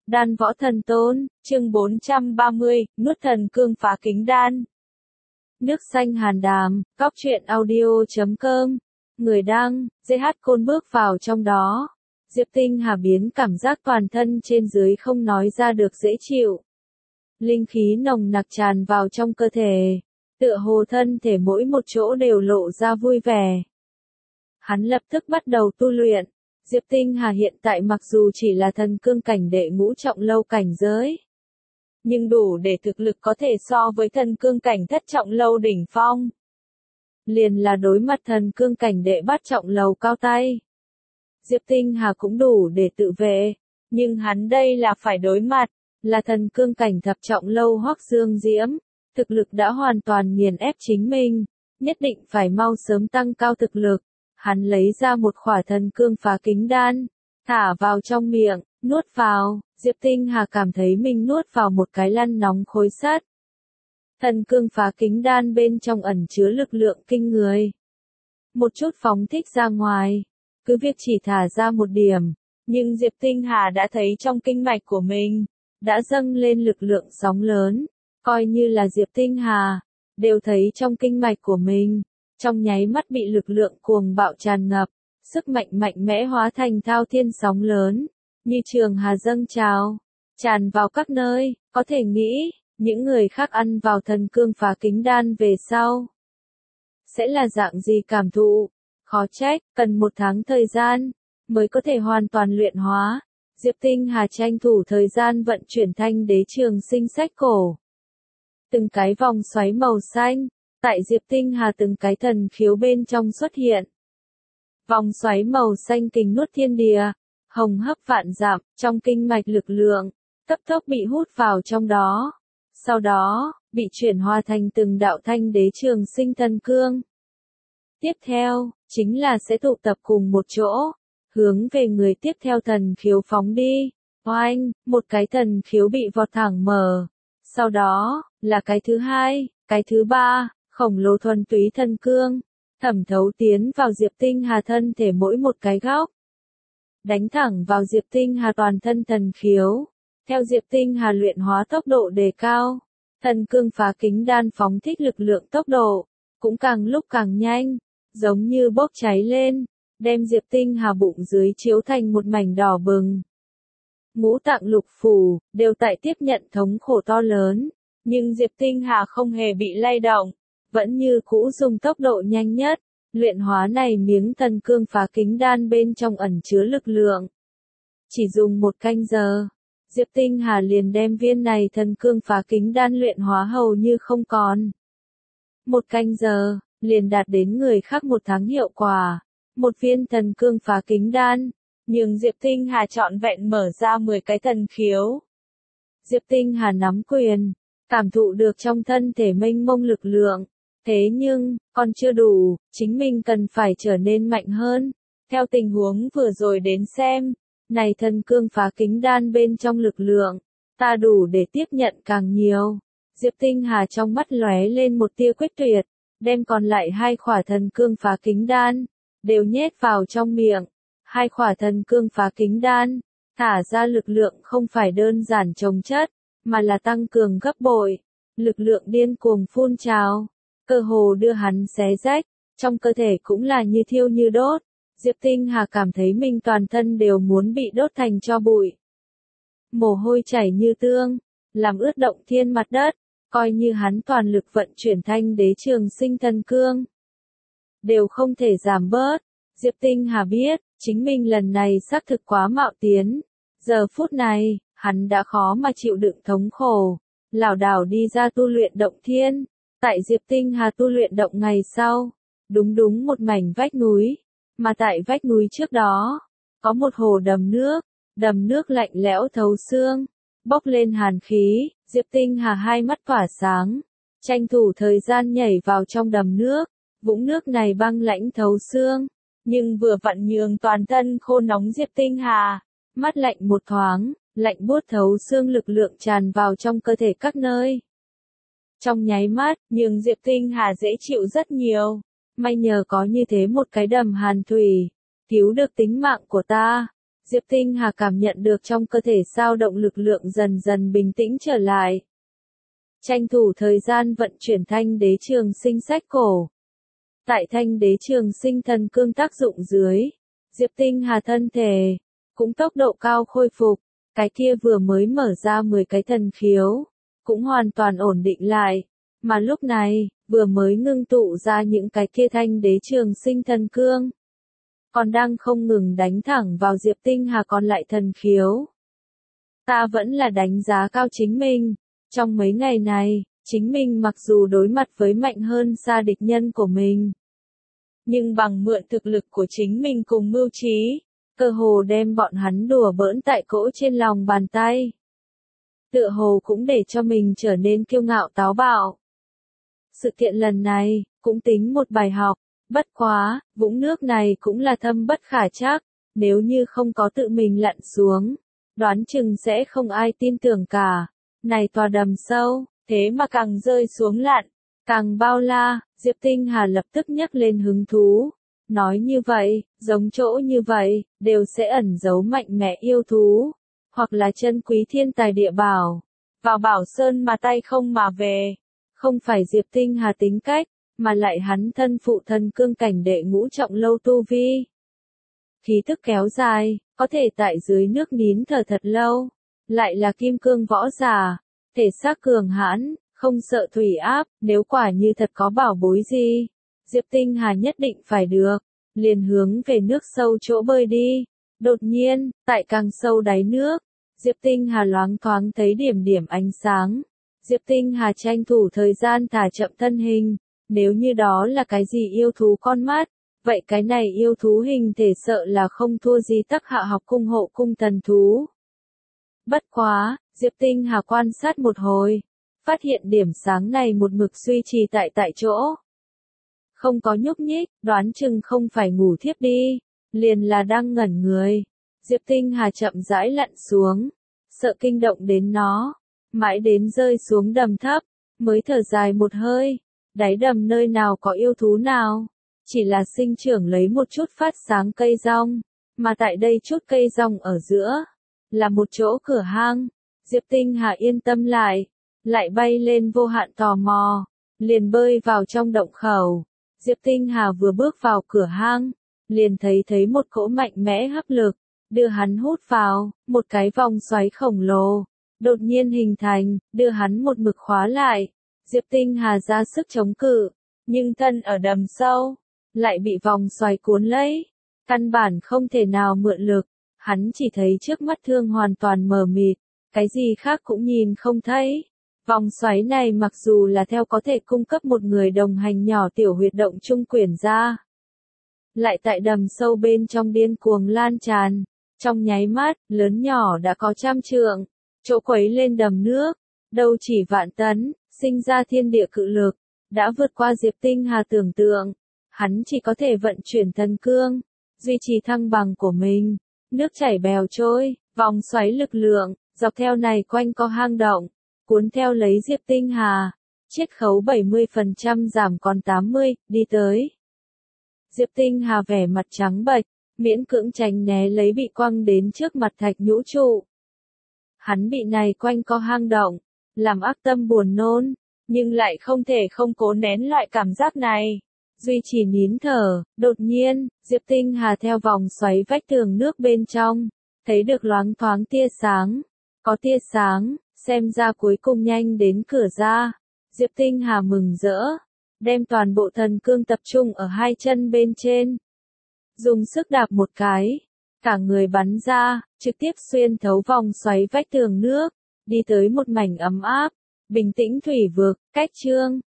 Đan võ thần tôn, chương 430, nuốt thần cương phá kính đan. Nước xanh hàn đàm, cóc truyện audio.com. Người đăng, GH Côn bước vào trong đó. Diệp Tinh Hà biến cảm giác toàn thân trên dưới không nói ra được dễ chịu. Linh khí nồng nặc tràn vào trong cơ thể. Tựa hồ thân thể mỗi một chỗ đều lộ ra vui vẻ. Hắn lập tức bắt đầu tu luyện. Diệp Tinh Hà hiện tại mặc dù chỉ là thần cương cảnh đệ ngũ trọng lâu cảnh giới, nhưng đủ để thực lực có thể so với thần cương cảnh thất trọng lâu đỉnh phong. Liền là đối mặt thần cương cảnh đệ bát trọng lầu cao tay. Diệp Tinh Hà cũng đủ để tự vệ, nhưng hắn đây là phải đối mặt, là thần cương cảnh thập trọng lâu Hoắc Dương Diễm, thực lực đã hoàn toàn nghiền ép chính mình, nhất định phải mau sớm tăng cao thực lực. Hắn lấy ra một khỏa thần cương phá kính đan, thả vào trong miệng, nuốt vào. Diệp Tinh Hà cảm thấy mình nuốt vào một cái lăn nóng khối sắt. Thần cương phá kính đan bên trong ẩn chứa lực lượng kinh người. Một chút phóng thích ra ngoài, cứ việc chỉ thả ra một điểm, nhưng Diệp Tinh Hà đã thấy trong kinh mạch của mình, đã dâng lên lực lượng sóng lớn, coi như là Diệp Tinh Hà, đều thấy trong kinh mạch của mình. Trong nháy mắt bị lực lượng cuồng bạo tràn ngập, sức mạnh mạnh mẽ hóa thành thao thiên sóng lớn, như trường hà dâng trào, tràn vào các nơi. Có thể nghĩ, những người khác ăn vào thần cương phá kính đan về sau sẽ là dạng gì cảm thụ. Khó trách, cần 1 tháng thời gian, mới có thể hoàn toàn luyện hóa. Diệp Tinh Hà tranh thủ thời gian vận chuyển thanh đế trường sinh sách cổ. Từng cái vòng xoáy màu xanh, tại Diệp Tinh Hà từng cái thần khiếu bên trong xuất hiện. Vòng xoáy màu xanh kình nuốt thiên địa, hồng hấp vạn dặm, trong kinh mạch lực lượng, cấp tốc bị hút vào trong đó. Sau đó, bị chuyển hóa thành từng đạo thanh đế trường sinh thần cương. Tiếp theo, chính là sẽ tụ tập cùng một chỗ, hướng về người tiếp theo thần khiếu phóng đi. Oanh, một cái thần khiếu bị vọt thẳng mở. Sau đó, là cái thứ hai, cái thứ ba. Khổng lồ thuần túy thần cương, thẩm thấu tiến vào Diệp Tinh Hà thân thể mỗi một cái góc. Đánh thẳng vào Diệp Tinh Hà toàn thân thần khiếu. Theo Diệp Tinh Hà luyện hóa tốc độ đề cao, thần cương phá kính đan phóng thích lực lượng tốc độ, cũng càng lúc càng nhanh, giống như bốc cháy lên, đem Diệp Tinh Hà bụng dưới chiếu thành một mảnh đỏ bừng. Ngũ tạng lục phủ, đều tại tiếp nhận thống khổ to lớn, nhưng Diệp Tinh Hà không hề bị lay động. Vẫn như cũ dùng tốc độ nhanh nhất, luyện hóa này miếng thần cương phá kính đan bên trong ẩn chứa lực lượng. Chỉ dùng 1 canh giờ, Diệp Tinh Hà liền đem viên này thần cương phá kính đan luyện hóa hầu như không còn. 1 canh giờ, liền đạt đến người khác 1 tháng hiệu quả. Một viên thần cương phá kính đan, nhưng Diệp Tinh Hà trọn vẹn mở ra 10 cái thần khiếu. Diệp Tinh Hà nắm quyền, cảm thụ được trong thân thể mênh mông lực lượng. Thế nhưng, còn chưa đủ, chính mình cần phải trở nên mạnh hơn. Theo tình huống vừa rồi đến xem, này thần cương phá kính đan bên trong lực lượng, ta đủ để tiếp nhận càng nhiều. Diệp Tinh Hà trong mắt lóe lên một tia quyết tuyệt, đem còn lại 2 khỏa thần cương phá kính đan, đều nhét vào trong miệng. 2 khỏa thần cương phá kính đan, thả ra lực lượng không phải đơn giản chồng chất, mà là tăng cường gấp bội. Lực lượng điên cuồng phun trào, cơ hồ đưa hắn xé rách, trong cơ thể cũng là như thiêu như đốt. Diệp Tinh Hà cảm thấy mình toàn thân đều muốn bị đốt thành tro bụi. Mồ hôi chảy như tương, làm ướt động thiên mặt đất, coi như hắn toàn lực vận chuyển thanh đế trường sinh thần cương, đều không thể giảm bớt. Diệp Tinh Hà biết, chính mình lần này xác thực quá mạo tiến. Giờ phút này, hắn đã khó mà chịu đựng thống khổ, lảo đảo đi ra tu luyện động thiên. Tại Diệp Tinh Hà tu luyện động ngày sau, đúng một mảnh vách núi, mà tại vách núi trước đó, có một hồ đầm nước lạnh lẽo thấu xương, bốc lên hàn khí. Diệp Tinh Hà hai mắt tỏa sáng, tranh thủ thời gian nhảy vào trong đầm nước. Vũng nước này băng lãnh thấu xương, nhưng vừa vặn nhường toàn thân khô nóng Diệp Tinh Hà, mắt lạnh một thoáng, lạnh buốt thấu xương lực lượng tràn vào trong cơ thể các nơi. Trong nháy mắt, nhưng Diệp Tinh Hà dễ chịu rất nhiều. May nhờ có như thế một cái đầm hàn thủy, cứu được tính mạng của ta. Diệp Tinh Hà cảm nhận được trong cơ thể dao động lực lượng dần dần bình tĩnh trở lại. Tranh thủ thời gian vận chuyển thanh đế trường sinh sách cổ. Tại thanh đế trường sinh thần cương tác dụng dưới, Diệp Tinh Hà thân thể cũng tốc độ cao khôi phục, cái kia vừa mới mở ra 10 cái thần khiếu, cũng hoàn toàn ổn định lại, mà lúc này, vừa mới ngưng tụ ra những cái kia thanh đế trường sinh thần cương, còn đang không ngừng đánh thẳng vào Diệp Tinh Hà còn lại thần khiếu. Ta vẫn là đánh giá cao chính mình, trong mấy ngày này, chính mình mặc dù đối mặt với mạnh hơn xa địch nhân của mình, nhưng bằng mượn thực lực của chính mình cùng mưu trí, cơ hồ đem bọn hắn đùa bỡn tại cỗ trên lòng bàn tay. Tựa hồ cũng để cho mình trở nên kiêu ngạo táo bạo. Sự kiện lần này, cũng tính một bài học, bất quá, vũng nước này cũng là thâm bất khả trắc, nếu như không có tự mình lặn xuống, đoán chừng sẽ không ai tin tưởng cả. Này tòa đầm sâu, thế mà càng rơi xuống lặn, càng bao la, Diệp Tinh Hà lập tức nhấc lên hứng thú. Nói như vậy, giống chỗ như vậy, đều sẽ ẩn giấu mạnh mẽ yêu thú, hoặc là chân quý thiên tài địa bảo. Vào Bảo Sơn mà tay không mà về, không phải Diệp Tinh Hà tính cách, mà lại hắn thân phụ thần cương cảnh đệ ngũ trọng lâu tu vi. Khí tức kéo dài, có thể tại dưới nước nín thở thật lâu, lại là kim cương võ giả, thể xác cường hãn, không sợ thủy áp, nếu quả như thật có bảo bối gì, Diệp Tinh Hà nhất định phải được, liền hướng về nước sâu chỗ bơi đi. Đột nhiên, tại càng sâu đáy nước, Diệp Tinh Hà loáng thoáng thấy điểm điểm ánh sáng. Diệp Tinh Hà tranh thủ thời gian thả chậm thân hình, nếu như đó là cái gì yêu thú con mắt, vậy cái này yêu thú hình thể sợ là không thua gì Tắc Hạ học cung hộ cung thần thú. Bất quá, Diệp Tinh Hà quan sát một hồi, phát hiện điểm sáng này một mực duy trì tại chỗ. Không có nhúc nhích, đoán chừng không phải ngủ thiếp đi, liền là đang ngẩn người. Diệp Tinh Hà chậm rãi lặn xuống, sợ kinh động đến nó, mãi đến rơi xuống đầm thấp, mới thở dài một hơi, đáy đầm nơi nào có yêu thú nào, chỉ là sinh trưởng lấy một chút phát sáng cây rong, mà tại đây chút cây rong ở giữa, là một chỗ cửa hang. Diệp Tinh Hà yên tâm lại bay lên vô hạn tò mò, liền bơi vào trong động khẩu. Diệp Tinh Hà vừa bước vào cửa hang, liền thấy một cỗ mạnh mẽ hấp lực, đưa hắn hút vào, một cái vòng xoáy khổng lồ, đột nhiên hình thành, đưa hắn một mực khóa lại. Diệp Tinh Hà ra sức chống cự, nhưng thân ở đầm sâu, lại bị vòng xoáy cuốn lấy, căn bản không thể nào mượn lực, hắn chỉ thấy trước mắt thương hoàn toàn mờ mịt, cái gì khác cũng nhìn không thấy. Vòng xoáy này mặc dù là theo có thể cung cấp một người đồng hành nhỏ tiểu huyệt động trung quyển ra, lại tại đầm sâu bên trong điên cuồng lan tràn, trong nháy mắt, lớn nhỏ đã có 100 trượng, chỗ quấy lên đầm nước, đâu chỉ vạn tấn, sinh ra thiên địa cự lực, đã vượt qua Diệp Tinh Hà tưởng tượng, hắn chỉ có thể vận chuyển thần cương, duy trì thăng bằng của mình, nước chảy bèo trôi, vòng xoáy lực lượng, dọc theo này quanh co hang động, cuốn theo lấy Diệp Tinh Hà, chiết khấu 70% giảm còn 80, đi tới. Diệp Tinh Hà vẻ mặt trắng bệch, miễn cưỡng tránh né lấy bị quăng đến trước mặt thạch nhũ trụ. Hắn bị này quanh co hang động, làm ác tâm buồn nôn, nhưng lại không thể không cố nén loại cảm giác này. Duy trì nín thở, đột nhiên, Diệp Tinh Hà theo vòng xoáy vách tường nước bên trong, thấy được loáng thoáng tia sáng. Có tia sáng, xem ra cuối cùng nhanh đến cửa ra. Diệp Tinh Hà mừng rỡ, đem toàn bộ thần cương tập trung ở hai chân bên trên. Dùng sức đạp một cái, cả người bắn ra, trực tiếp xuyên thấu vòng xoáy vách tường nước, đi tới một mảnh ấm áp, bình tĩnh thủy vực, cách chương.